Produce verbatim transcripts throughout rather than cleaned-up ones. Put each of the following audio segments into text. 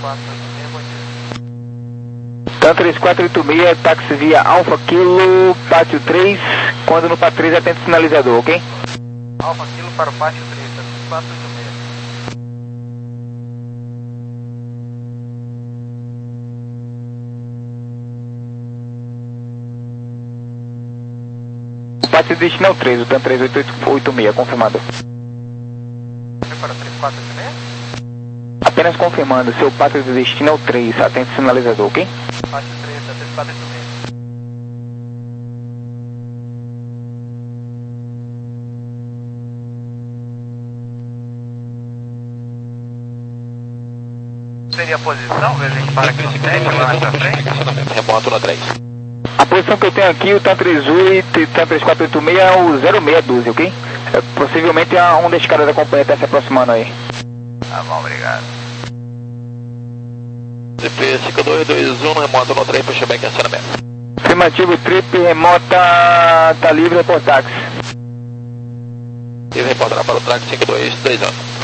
quatro oito seis, bom dia. TAM três quatro oito seis, táxi via Alfa Kilo, pátio três, quando no pátio três atende sinalizador, ok? Alfa Kilo para o pátio três, TAM três quatro oito seis. O pátio de destino é o três, o TAM três oito oito seis, confirmado. Para três quatro oito seis? Apenas confirmando, seu pátio de destino é o três, atende sinalizador, ok? Pátio três, TAM três quatro oito seis. Seria a posição, ver a gente para aqui no teste, lá mais pra frente? Remoto na três. A posição que eu tenho aqui, o TAM três oito e TAM três quatro oito seis é o zero seis doze, ok? É, possivelmente é um das caras da companhia está se aproximando aí. Tá bom, obrigado. D P cinco dois dois um, remoto no trem, pushback em acionamento. Afirmativo, trip remota tá livre por táxi. E reportará para o track cinco dois dois um.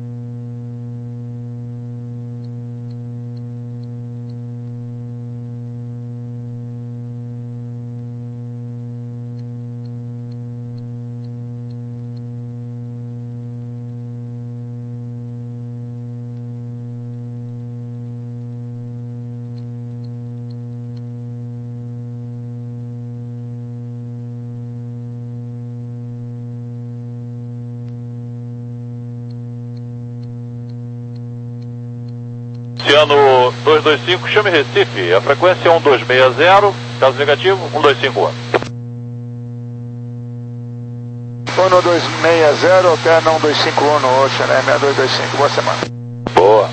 Oceano dois dois cinco, chame Recife. A frequência é um dois seis zero, caso negativo, um dois cinco um. um dois seis zero, Canon dois cinco um no Ocean, né? seis dois dois cinco, boa semana. Boa.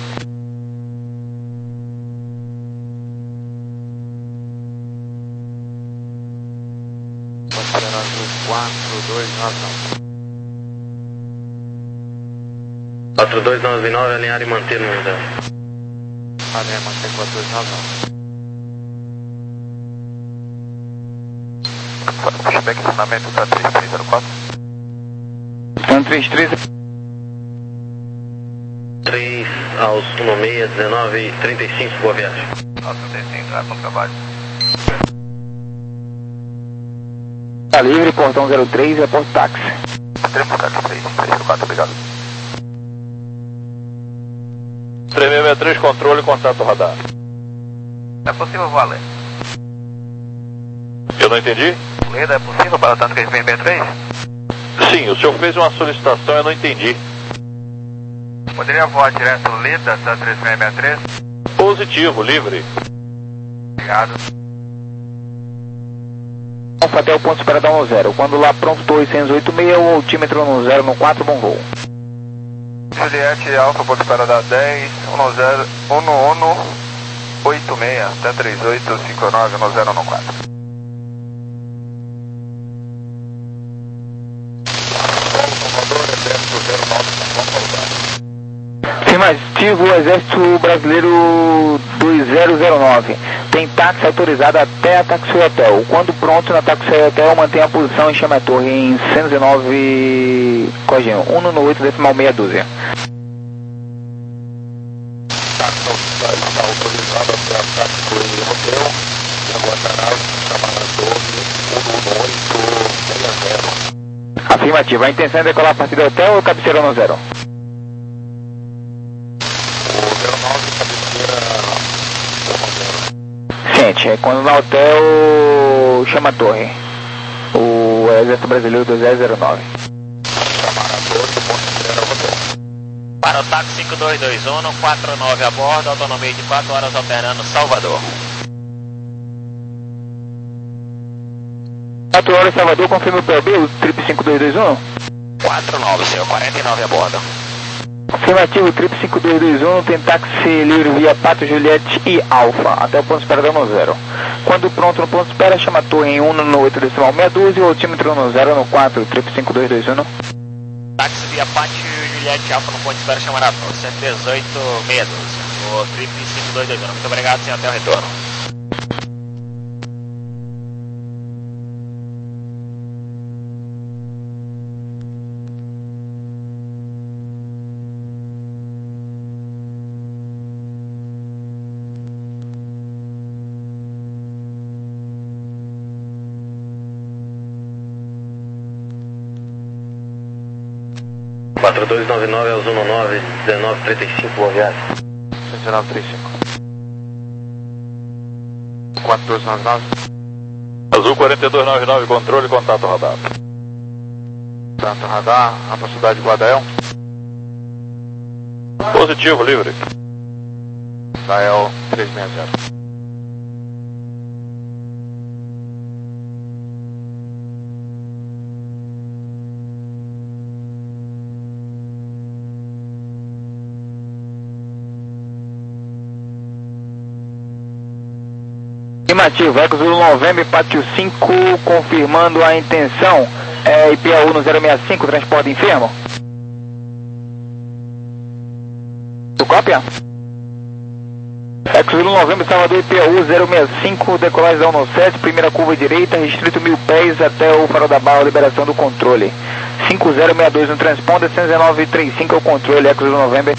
quatro dois nove nove. quatro dois nove nove, alinhar e manter no modelo. Alinhar e manter quatro dois nove nove. Pushback ensinamento TAM três três zero quatro. TAM três três. três aos um seis dezenove e trinta e cinco, boa viagem. Nossa, trinta e cinco, vai para o trabalho. Tá livre, portão zero três, é porto táxi. três quatro três três zero quatro, obrigado. três seis seis três, controle, contato radar. É possível voar lento? Eu não entendi? Leda, é possível para o tanto que a gente vem B três? Sim, o senhor fez uma solicitação, eu não entendi. Poderia voar direto Leda, TAM três seis seis três? Positivo, livre. Obrigado. Alfa até o ponto de esperadão no zero. Quando lá pronto oitocentos e oitenta e seis, o altímetro no zero no quatro, bom voo. Juliette Alfa, ponto esperada dez, um zero, um um oito seis, TAM três oito cinco nove, um zero um quatro. Afirmativo, Exército Brasileiro dois zero zero nove. Tem táxi autorizado até a Taxi Hotel. Quando pronto na Taxi Hotel, mantenha a posição em Chama Torre em cento e nove, corrigindo, um no oito decimal meia dúzia. Está autorizado até a Taxi Hotel e aguardará chamar a torre um um oito seis zero. Afirmativo, a intenção é decolar a partir do hotel ou cabeceira no zero? Gente, é quando no hotel chama a torre. O Exército Brasileiro dois zero zero nove. Para o táxi cinco dois dois um, quatro nove a bordo, autonomia de quatro horas operando Salvador. quatro horas Salvador, confirma o P O B, o trip cinco dois dois um? quatro nove, senhor, quarenta e nove a bordo. Afirmativo, trip cinco dois dois um, tem táxi livre via Pato, Juliette e Alfa, até o ponto de espera no zero. Quando pronto no ponto de espera, chama a torre em um no oito decimal meia dúzia, o altímetro no zero no quatro, trip cinco dois dois um. Táxi via Pato, Juliette Alfa no ponto de espera, chama a torre, cento e dezoito, meia dúzia. O trip cinco dois dois um. Muito obrigado, senhor, até o retorno. quatro dois nove nove é o Zona nove, dezenove trinta e cinco, boa viagem. dezenove trinta e cinco. quatro dois nove nove. Azul quarenta e dois noventa e nove, controle, contato radar. Contato radar, a velocidade de Guadael. Positivo, livre. Guadael trezentos e sessenta. Afirmativo, Eco Zulu November, Pátio cinco, confirmando a intenção. É I P A U no zero seis cinco, transporte enfermo. Tu cópia? Eco Zulu November, Salvador, I P A U zero seis cinco, decolagem da um sete, primeira curva direita, restrito mil pés até o farol da barra, liberação do controle. cinco zero seis dois no transponder, cento e dezenove trinta e cinco é o controle, Eco Zulu November.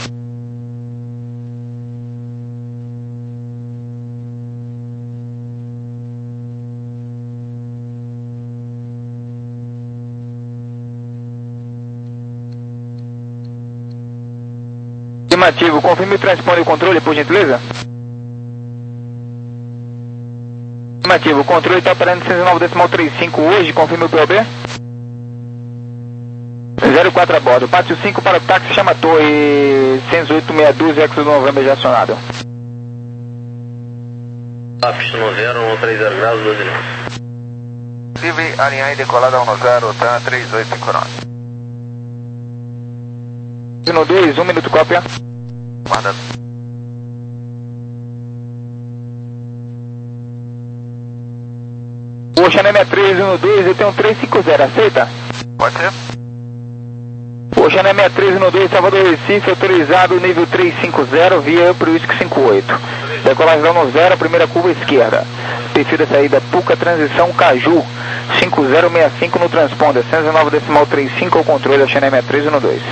Afirmativo, confirme o transponder e o controle, por gentileza. Afirmativo, o controle está operando cento e nove decimal trinta e cinco hoje, confirme o P O B. zero quatro a bordo, Pátio cinco para o táxi, chama a torre cento e oito sessenta e dois, Eco do Novembro já acionado. Pista no zero, um trinta graus, doze nove. Livre, alinhar e decolada um zero, TAM três oito cinco nove. No dois, um minuto, cópia. Guarda. O Oxané sessenta e três no dois, eu tenho um três cinco zero, aceita? Pode ser? O Oxané sessenta e três no dois, Salvador Recife, autorizado nível trezentos e cinquenta, via para o Whisky cinquenta e oito. Decolagem no zero, primeira curva esquerda. Perfil da saída Puca, transição Caju, cinco zero seis cinco no transponder, cento e nove decimal trinta e cinco ao controle, Oxané sessenta e três no dois.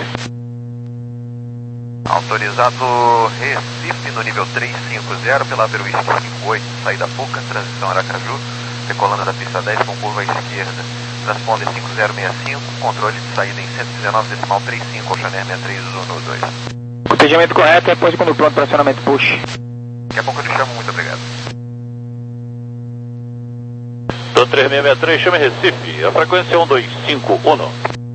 Autorizado Recife no nível trezentos e cinquenta pela Whisky cinquenta e oito, saída Puca, transição Aracaju, decolando da pista dez com curva esquerda. Transponder cinco zero seis cinco, controle de saída em cento e dezenove decimal trinta e cinco, Oxané sessenta e três no dois. Protegimento correto, após quando pronto para acionamento push. Daqui a pouco eu te chamo, muito obrigado. Do três seis seis três, chame Recife, a frequência é um dois cinco um.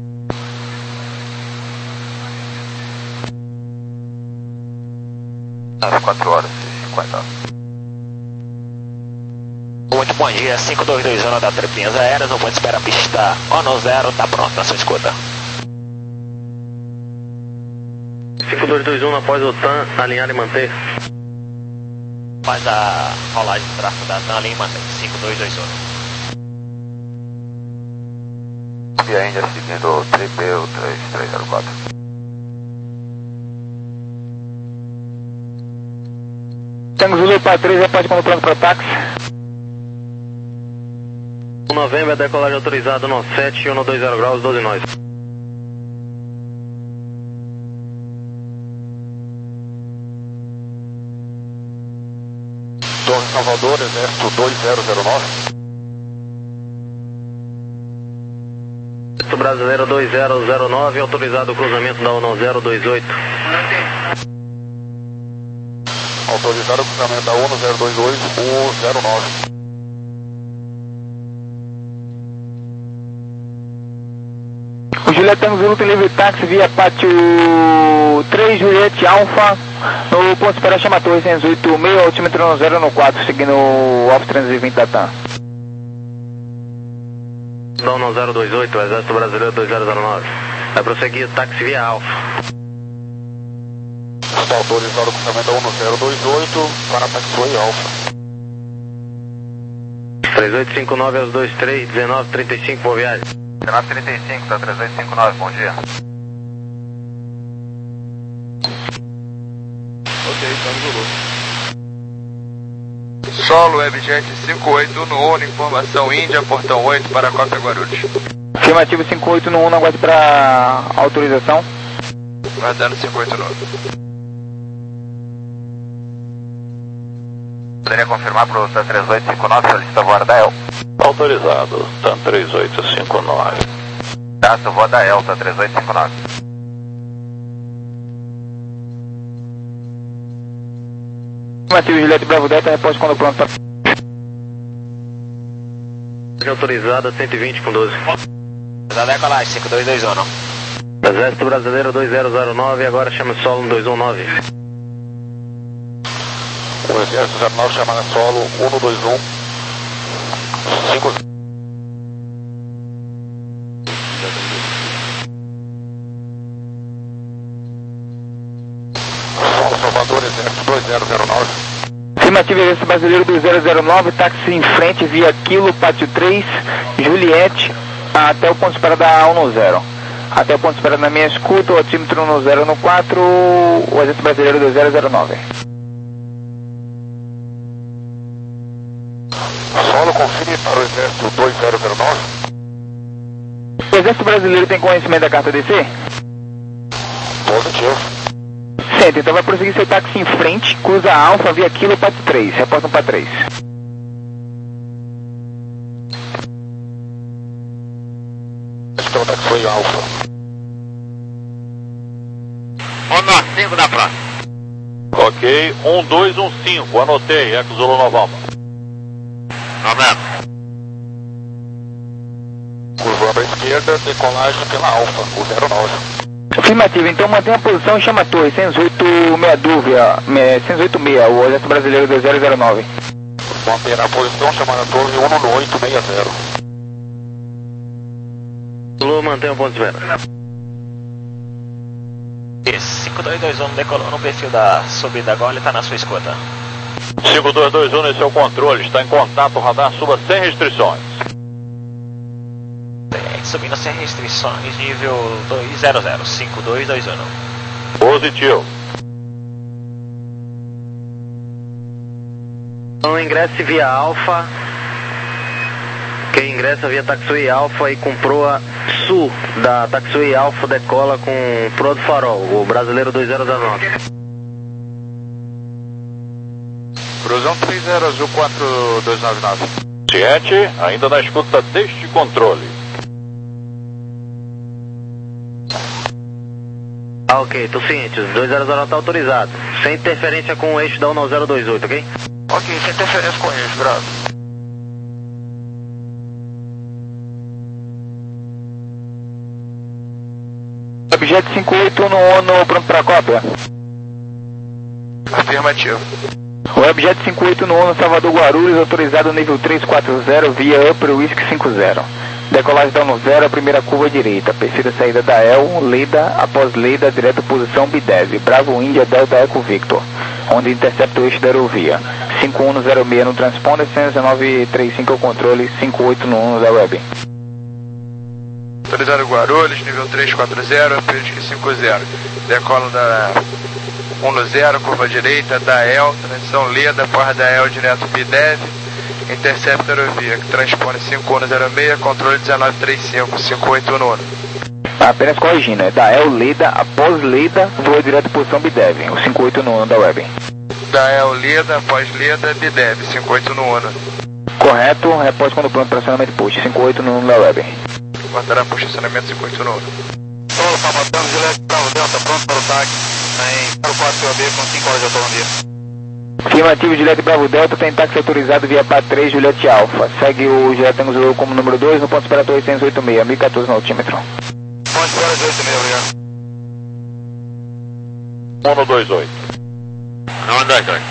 Às quatro horas e cinquenta. Muito bom dia, cinco dois dois um da Tripinhas Aéreas, o ponto de espera pista ONO zero, tá pronto, na sua escuta. cinco dois dois um após o TAM, alinhar e manter. Faz a rolagem de tráfego da TAM ali e mantém, cinco dois dois um. E ainda seguindo o Tripeu três três zero quatro. Tango Zulu para três, após quando pronto para o táxi. Novembro, decolagem autorizado no sete, um dois zero graus, doze nós. Torre Salvador, Exército dois zero zero nove. Exército Brasileiro dois zero zero nove, autorizado o cruzamento da ONO zero dois oito. Autorizado o cruzamento da ONO zero dois oito, o zero nove. O Juliette Tango Zulu tem livre táxi via Pátio três, Juliette Alfa, no ponto de espera chama Torre cento e oito sessenta, altímetro no zero no quatro, seguindo o Off trezentos e vinte da TAM. Da ONO zero dois oito, Exército Brasileiro dois zero zero nove. Vai prosseguir táxi via Alfa. Está autorizado o cruzamento da ONO zero dois oito para Taxiway Alfa. três oito cinco nove aos dois três, dezenove trinta e cinco por viagem. dezenove trinta e cinco, tá três oito cinco nove, bom dia. Ok, Tango Zulu. Solo Webjet cinquenta e oito no ONU, informação Índia, portão oito para Cópia Guarulhos. Afirmativo cinquenta e oito no um, aguarde para autorização. Guardando cinquenta e oito no. Poderia confirmar para o TAM três oito cinco nove, solicita voar da El. Autorizado, TAM três oito cinco nove. Tá, voa da El, TAM três oito cinco nove. Afirmativo, Juliette Bravo Delta, repórter quando pronto para... Autorizada cento e vinte com doze. Da decolagem, cinco dois dois um. Exército Brasileiro dois zero zero nove, agora chama solo um dois um nove. O Exército zero nove chamada solo um dois um cinco. Solo Salvador, Exército dois zero zero nove. Afirmativo, Exército Brasileiro dois zero zero nove, táxi em frente via Quilo, Pátio três, Juliette, até o ponto de espera da um zero. Até o ponto de espera na minha escuta, o altímetro um zero no quatro, o Exército Brasileiro dois zero zero nove. Solo confirme para o Exército dois zero zero nove. O Exército Brasileiro tem conhecimento da carta D C? Positivo. Senta, então vai prosseguir seu táxi em frente, cruza a Alfa via Quilo, Pátio três, reportam para três. Este é o táxi Alfa. Honor cinco da frente. Ok, um dois um cinco, anotei, Eco Zulu Novamba. Novembro. Curva para a esquerda, decolagem pela Alfa, o zero nove. Afirmativo, então mantenha a posição e chama a torre, seiscentos e oito meia dúvida, seiscentos e oito meia, o Exército Brasileiro dois zero zero nove. Manter a posição, chamada a torre um oito seis zero. Zulu, mantém o ponto de espera. Isso, cinco dois dois um decolou no perfil da subida agora, ele está na sua escuta. cinco dois dois um, esse é o controle, está em contato, radar suba sem restrições. Subindo sem restrições, nível dois zero zero, cinco dois dois um. Positivo. Então ingresse via Alfa. Quem ingressa via Taxiway Alfa e comprou a Sul da Taxiway Alfa decola com Pro do Farol, o Brasileiro dois zero zero nove. Cruzão três zero azul quatro dois nove nove. Ciente, ainda na escuta deste controle. Ah, ok, tô ciente, o dois zero zero nove tá autorizado. Sem interferência com o eixo da um zero dois oito, ok? Ok, sem interferência com isso, grave. Objeto cinco oito no ONU, pronto para cópia. Afirmativo. O objeto cinco oito no ONU, Salvador Guarulhos, autorizado nível três quatro zero via Upper Whisky cinco zero. Decolagem da um zero, a primeira curva direita. Perfil saída da El, Leda, após Leda, direto posição B dez. Bravo Índia, Delta Eco Victor, onde intercepta o eixo da aerovia. cinco um zero seis no transponder, cento e dezenove trinta e cinco é o controle, cinco oito no ONU da web. Autorizado Guarulhos, nível três quatro zero, Upper Whisky cinco zero. Decola da um zero, curva direita, da El, transição Leda, porra da El, direto B dez. Intercepta aerovia, que transpone cinco um zero seis, controle dezenove trinta e cinco, cinco oito no ONU. Apenas corrigindo, é da El Leda, após Leda, voa direto posição B dez, o cinco oito no ONU da web. Da El Leda, após Leda, B dez, cinco oito no ONU. Correto, repórter quando pronto para acionamento push, cinco oito no ONU da web. Guardará push acionamento cinco oito no ONU. Solo Salvador, Juliette Bravo Delta, pronto para o táxi, em zero quatro C O B com cinco horas de autonomia. Afirmativo, Juliette Bravo Delta, tem táxi autorizado via P A três, Juliette Alfa. Segue o Juliette Zulu como número dois, no ponto de espera seiscentos e oitenta e seis, mil e quatorze no altímetro. Ponto de espera de oito e meia, obrigado. um dois oito. um dois dois.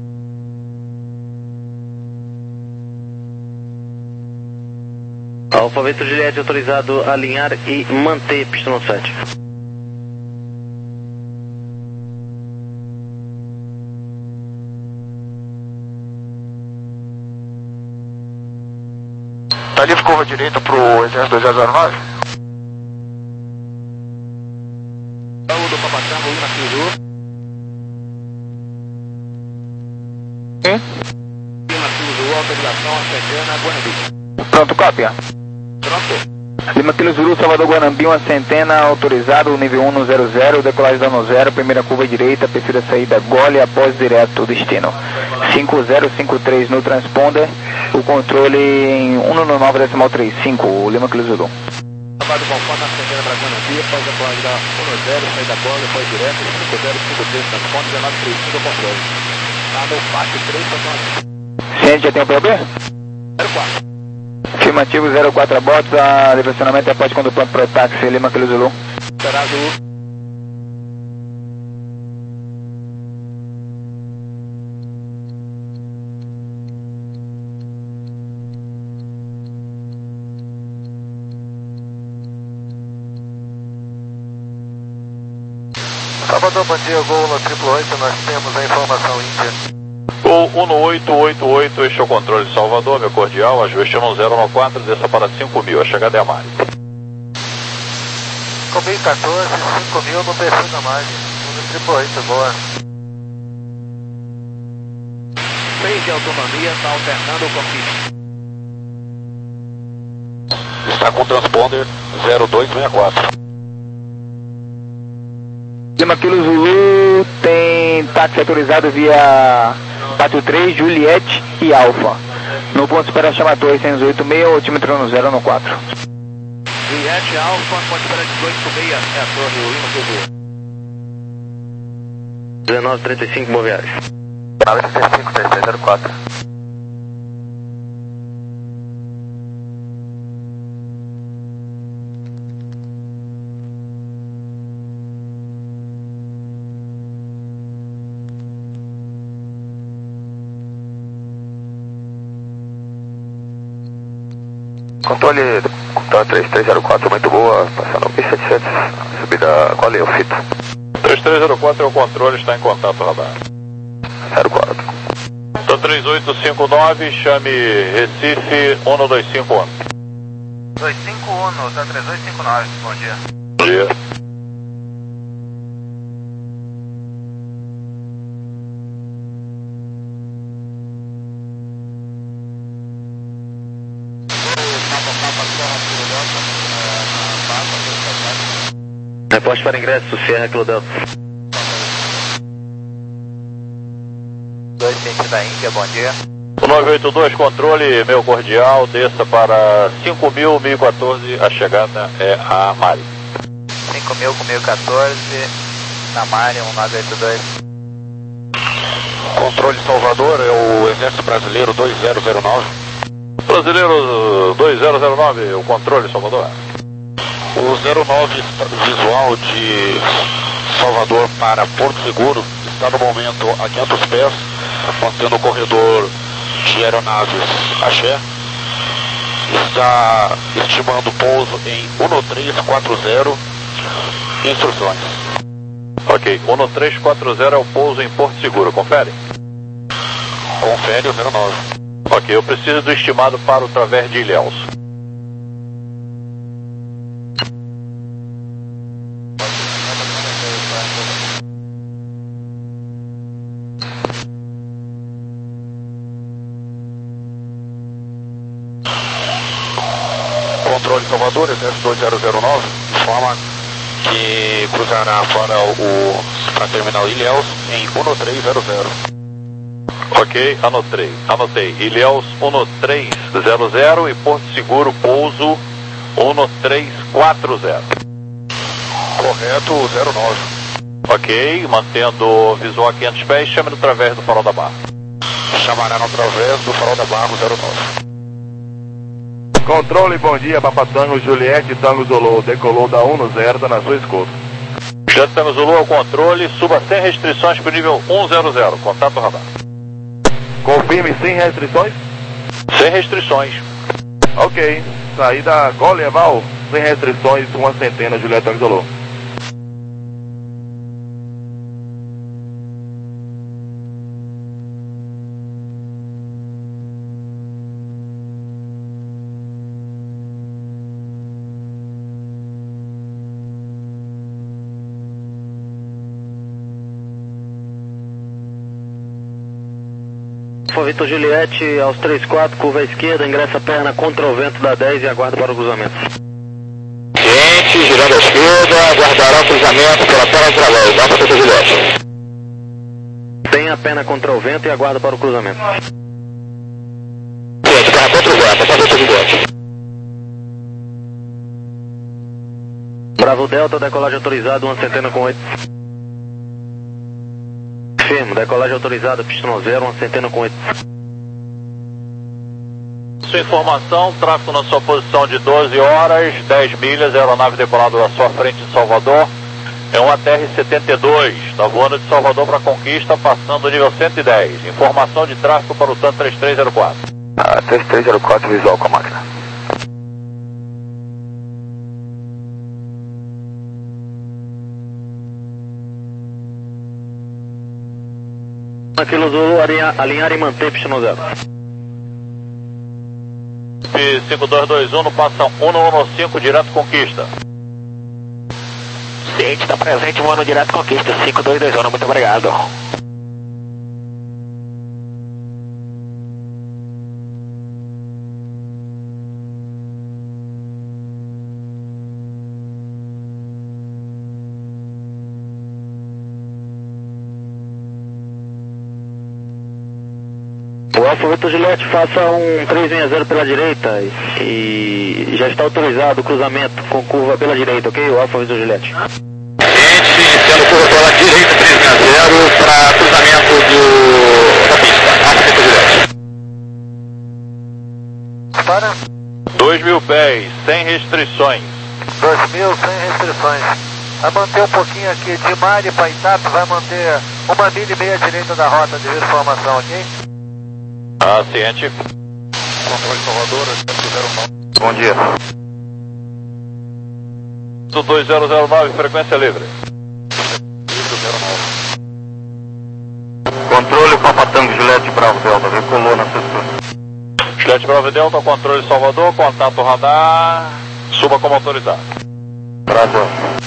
Alfabeto Juliette autorizado a alinhar e manter pista no sete. Tá livre curva direita pro Exército dois zero zero nove? Paulo do Papacanga, Lima Cruzul. Hum? Lima Cruzul, autorização, Centena, Guanabí. Pronto, cópia. Pronto. Lima Kilo Zulu, Salvador Guanambi, uma centena, autorizado, nível um zero zero, decolagem da um zero, primeira curva direita, perfil da saída Gole, após direto destino. cinco zero cinco três no transponder, o controle em um nove decimal trinta e cinco, o Lima Kilo Zulu. Trabalho com conforme na centena para Guanabí, após a decolagem da um zero, saída Gole, após direto, cinco zero cinco três, transponder, dezenove trinta e cinco, controle. Tá no pátio três, totalmente. Ciente, já tem o P O B? zero quatro. Afirmativo zero quatro a bordo, a direcionamento é pode quando pronto para o táxi Lima Kilo Zulu. Será Zulu. Salvador, bom dia, Gol no triplo oito, nós temos a informação Índia. Gol um oito oito oito, este é o controle de Salvador, meu cordial, ajuste um zero um quatro, desça para cinco mil, a chegada é a Mari. cinco mil e quatorze, cinco mil no perfil da margem, no triplo oito, boa. seis de autonomia, está alternando o cockpit. Está com o transponder zero dois seis quatro. Lima Kilo Zulu tem táxi autorizado via Pátio três, Juliette e Alfa. No ponto de espera chama Torre seiscentos e oitenta e seis, altímetro no zero um quatro. Juliette Alfa, pode esperar dezoito seis, é a torre Lima Kilo Zulu. dezenove trinta e cinco, boa viagem. nove trinta e cinco, três três zero quatro. Controle, controle três três zero quatro, muito boa, passando o B setecentos, subida, qual é o fito? três três zero quatro é o controle, está em contato, radar. zero quatro. Então três oito cinco nove, chame Recife um dois cinco um. dois cinco um, tá três oito cinco nove, bom dia. Bom dia. Reposte para ingresso, Sierra Kilo Delta. dois ciente da Índia, bom dia. nove oito dois, controle, meu cordial, desça para cinco mil, mil e quatorze, a chegada é a Mari. cinco mil com mil e quatorze, na Mari, um nove oito dois. Controle Salvador, é o Exército Brasileiro dois zero zero nove. Brasileiro dois zero zero nove, o controle, Salvador. O zero nove visual de Salvador para Porto Seguro está no momento a quinhentos pés, mantendo o corredor de aeronaves Axé. Está estimando pouso em um três quatro zero. Instruções. Ok, um três quatro zero é o pouso em Porto Seguro, confere? Confere o zero nove. Ok, eu preciso do estimado para o Través de Ilhéus. Controle Salvador, Exército dois zero zero nove, informa que cruzará para o para a terminal Ilhéus em um três zero zero. Ok, anotei, anotei. Ilhéus um três zero zero e Porto Seguro pouso um três quatro zero. Correto, zero nove. Ok, mantendo visual a quinhentos pés, chame no Través do Farol da Barra. Chamará no Través do Farol da Barra zero nove. Controle, bom dia, Papatango, Juliette, Tango Zulu, decolou da um zero, tá na sua escuta. Juliette Tango Zulu ao controle, suba sem restrições para o nível um zero zero, contato radar. Confirme sem restrições? Sem restrições. Ok, saída Goleval, sem restrições, uma centena, Juliette Tango Zulu. Vitor Juliette, aos três quatro, curva à esquerda, ingressa a perna contra o vento da dez e aguarda para o cruzamento. Ciente, girando à esquerda, aguardará o cruzamento pela perna través, dá para Vitor Juliette. Tem a perna contra o vento e aguarda para o cruzamento. Ciente, perna contra o vento, dá para Vitor Juliette. Bravo Delta, decolagem autorizado, uma centena com oito. Firme, decolagem autorizada, pistão zero, uma centena com oito. Sua informação, tráfego na sua posição de doze horas, dez milhas, aeronave decolada da sua frente em Salvador. É um A T R setenta e dois, está voando de Salvador para Conquista, passando o nível cento e dez. Informação de tráfego para o TAM três três zero quatro. Ah, três três zero quatro, visual com a máquina. Aquilo Zulu, alinhar, alinhar e manter, pistão zero. cinco dois dois um, passa um um cinco, direto Conquista. Ciente, está presente, voando direto Conquista, cinco dois dois um, muito obrigado. O Alfa Victor Juliette, faça um três seis zero pela direita e já está autorizado o cruzamento com curva pela direita, ok? O Alfa Victor Juliette. Ciente, iniciando curva pela direita, três seis zero para cruzamento do, da pista. Alfa Victor Juliette. Para dois mil pés, sem restrições. dois mil, sem restrições. Vai manter um pouquinho aqui de Mari para Itape, vai manter uma milha e meia à direita da rota de formação aqui. Ah, ciente. Controle Salvador, zero nove. Bom dia. dois zero zero nove, frequência livre. Controle Papa Tango Juliette Bravo Delta, decolou na sexta. Juliette Bravo Delta, controle Salvador, contato radar, suba como autorizado. Bravo.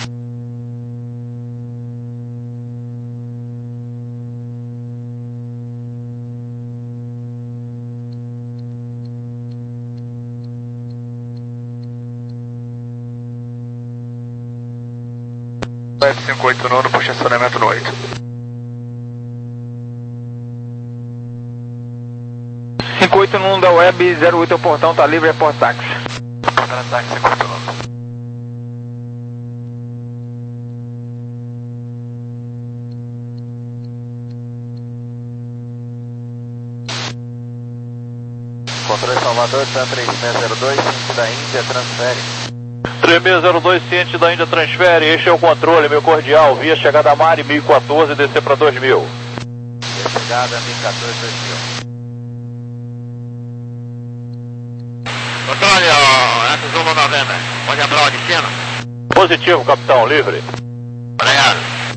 F cinquenta e oito nono, puxa acionamento no oito. cinquenta e oito no da web, zero oito é o portão, tá livre, é por táxi. Contra-ataque cinquenta e oito nono. Controle Salvador, TAM três seis zero dois, ciente da Índia, transfere. três seis zero dois, ciente da Índia, transfere. Este é o controle, meu cordial. Via chegada a Mari, mil e quatorze, descer para dois mil. Via chegada mil e quatorze, dois mil. Controle, X um November, pode abrir o destino? Positivo, capitão, livre. Obrigado.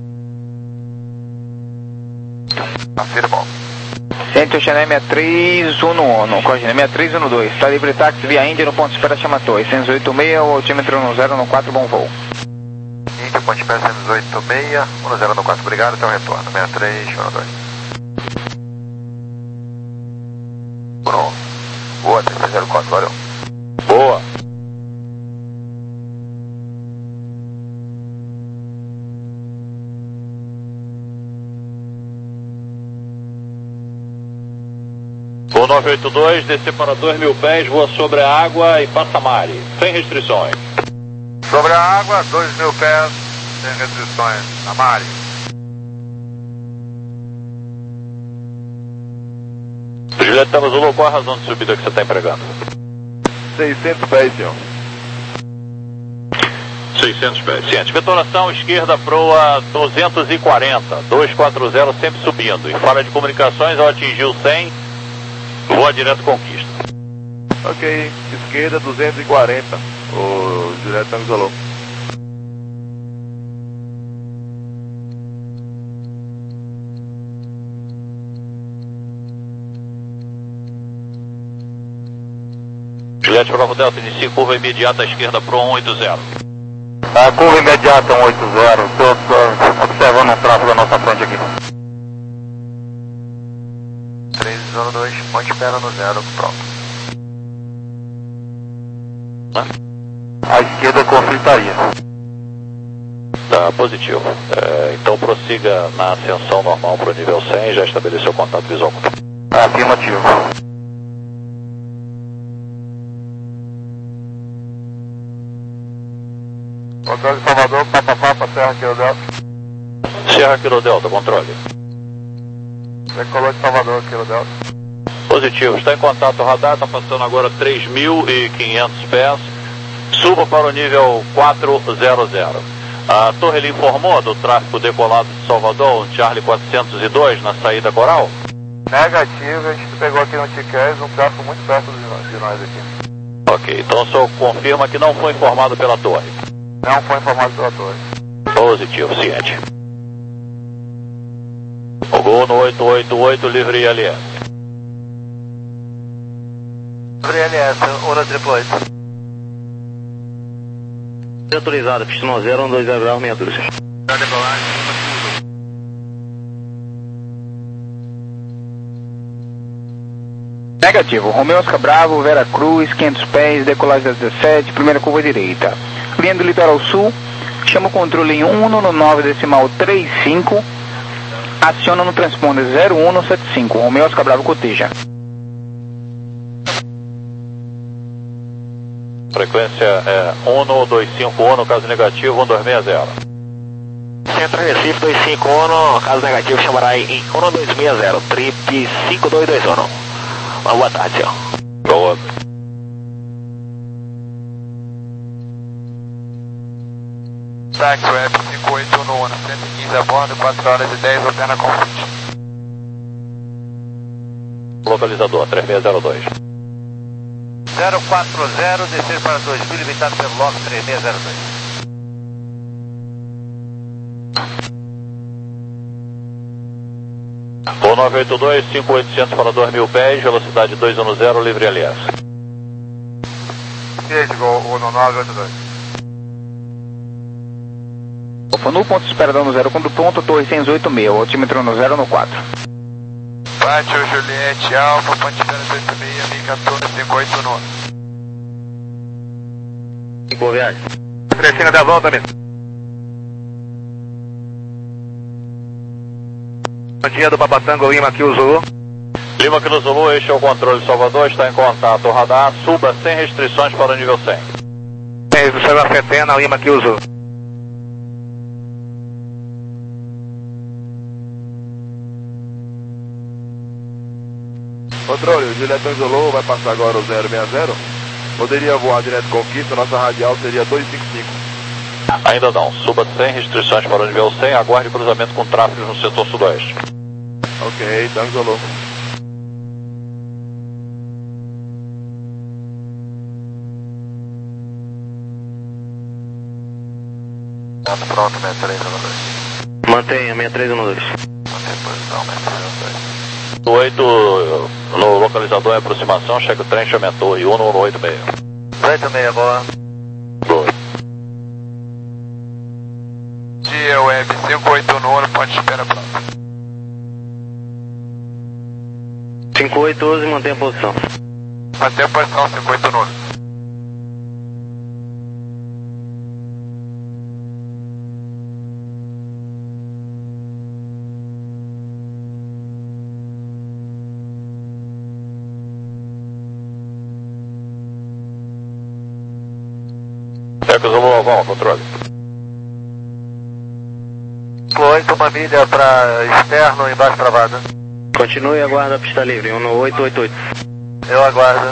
Afirmou. Centro Xané sessenta e três um um, Cogine sessenta e três um dois, está livre táxi via Índia no ponto de espera chama Torre, seiscentos e oitenta e seis, o altímetro um zero no quatro, bom voo. Índia, ponte espera seiscentos e oitenta e seis, um zero no quatro, obrigado, até o retorno, sessenta e três um dois. Pronto. Boa, três seis zero quatro, valeu. Boa. Voo nove oito dois, descer para dois mil pés, voa sobre a água e passa Mari, sem restrições. Sobre a água, dois mil pés, sem restrições, na Mari. Juliette Tango Zulu, qual a razão de subida que você está empregando? seiscentos pés, senhor. seiscentos pés. Ciente. Vetoração esquerda proa duzentos e quarenta, duzentos e quarenta, sempre subindo. E falha de comunicações, ao atingir o cem, voa direto Conquista. Ok, esquerda duzentos e quarenta, o Juliette Tango Zulu. Juliette Bravo Delta, inicia curva imediata à esquerda pro cento e oitenta. A curva imediata cento e oitenta, estou observando um tráfego da nossa frente aqui. três zero dois, ponte espera no zero, pronto. À esquerda conflitaria. Tá positivo. É, então prossiga na ascensão normal para o nível cem, já estabeleceu contato visual. Afirmativo. Controle Salvador, Papa Papa, Serra Kilo Delta. Serra Kilo Delta, controle. Decolou de Salvador, Kilo Delta. Positivo, está em contato o radar, está passando agora três mil e quinhentos pés. Suba para o nível quatrocentos. A torre lhe informou do tráfego decolado de Salvador, Charlie quatrocentos e dois, na saída Coral? Negativo, a gente pegou aqui no Tiqués um tráfego muito perto de nós, de nós aqui. Ok, então o senhor confirma que não foi informado pela torre? Não foi informado pela torre. Positivo, ciente. O Gol no oito oito oito, livre I L S. Livre I L S, hora triplo oito. Autorizada, pista zero um dois zero grau, meia dúzia. Negativo, Romeu Oscar Bravo, Vera Cruz, quinhentos pés, decolagem das dezessete, primeira curva direita. Linha do litoral sul, chama o controle em um no nove decimal trinta e cinco, aciona no transponder zero um setenta e cinco, Romeu Oscar Bravo coteja. Frequência é um dois cinco um, caso negativo, um dois seis zero. Centro Recife dois cinco um, caso negativo, chamará em um dois seis zero, trip cinco dois dois um. Uma boa tarde, senhor. Boa. Táxi Web cinco oito um no cento e quinze a bordo, quatro horas e dez, ordena conflito. Localizador três seis zero dois. zero quatro zero, descer para dois mil, limitado pelo logo três seis zero dois. O nove oito dois, cinco mil e oitocentos para dois mil pés, velocidade duzentos e dez, livre L S. Esse Gol, o nove oito dois. No ponto esperador no zero, quando pronto, torre seiscentos e oitenta e seis, altímetro no zero no quatro. Bate o Juliette Alfa, ponte espera oito seis, mil e quatorze, cinco oito nove. Boa viagem. Trecinho da volta, mesmo. Bom dia do Papatango, Lima aqui, o Zulu. Lima aqui no Zulu, este é o controle de Salvador, está em contato. O radar suba sem restrições para o nível cem. É, isso é a Fetena, Lima aqui, o Zulu. Controle, o Juliette Angelou vai passar agora o zero seis zero. Poderia voar direto Conquista, nossa radial seria dois cinco cinco. Ainda não, suba sem restrições para o nível cem, aguarde cruzamento com tráfego no setor sudoeste. Ok, então Angelou. Ponto pronto, sessenta e três um dois. Mantenha, sessenta e três um dois. Mantém posição, sessenta e três um dois. oito no localizador é aproximação, cheque o trem, aumentou e um no oito seis. oito seis, boa. Boa. Dia Web cinco oito um, ponte espera pronto. cinco oito um, mantém a posição. Mantém a posição, cinco oito um. Cheque Zulu, vamos, controle. oito, uma milha para externo, embaixo travada. Continue e aguarda a pista livre, um no oito oito oito. Eu aguardo.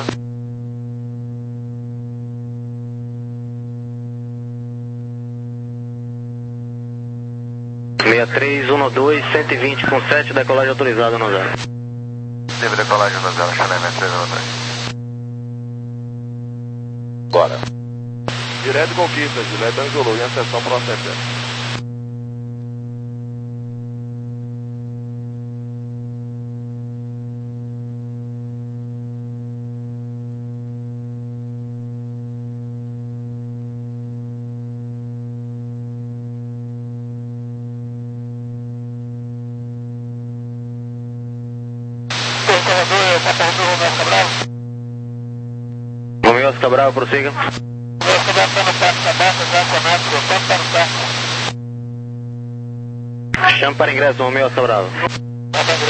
sessenta e três um dois, cento e vinte com sete, decolagem autorizada no zero. Teve decolagem no zero, Chalé sessenta e três um dois. Bora. Direto Conquista, Juliette Angelou, em acessão para o C P. Romeu Oscar Bravo, prossiga. Chama para ingresso, Romeu Oscar Bravo.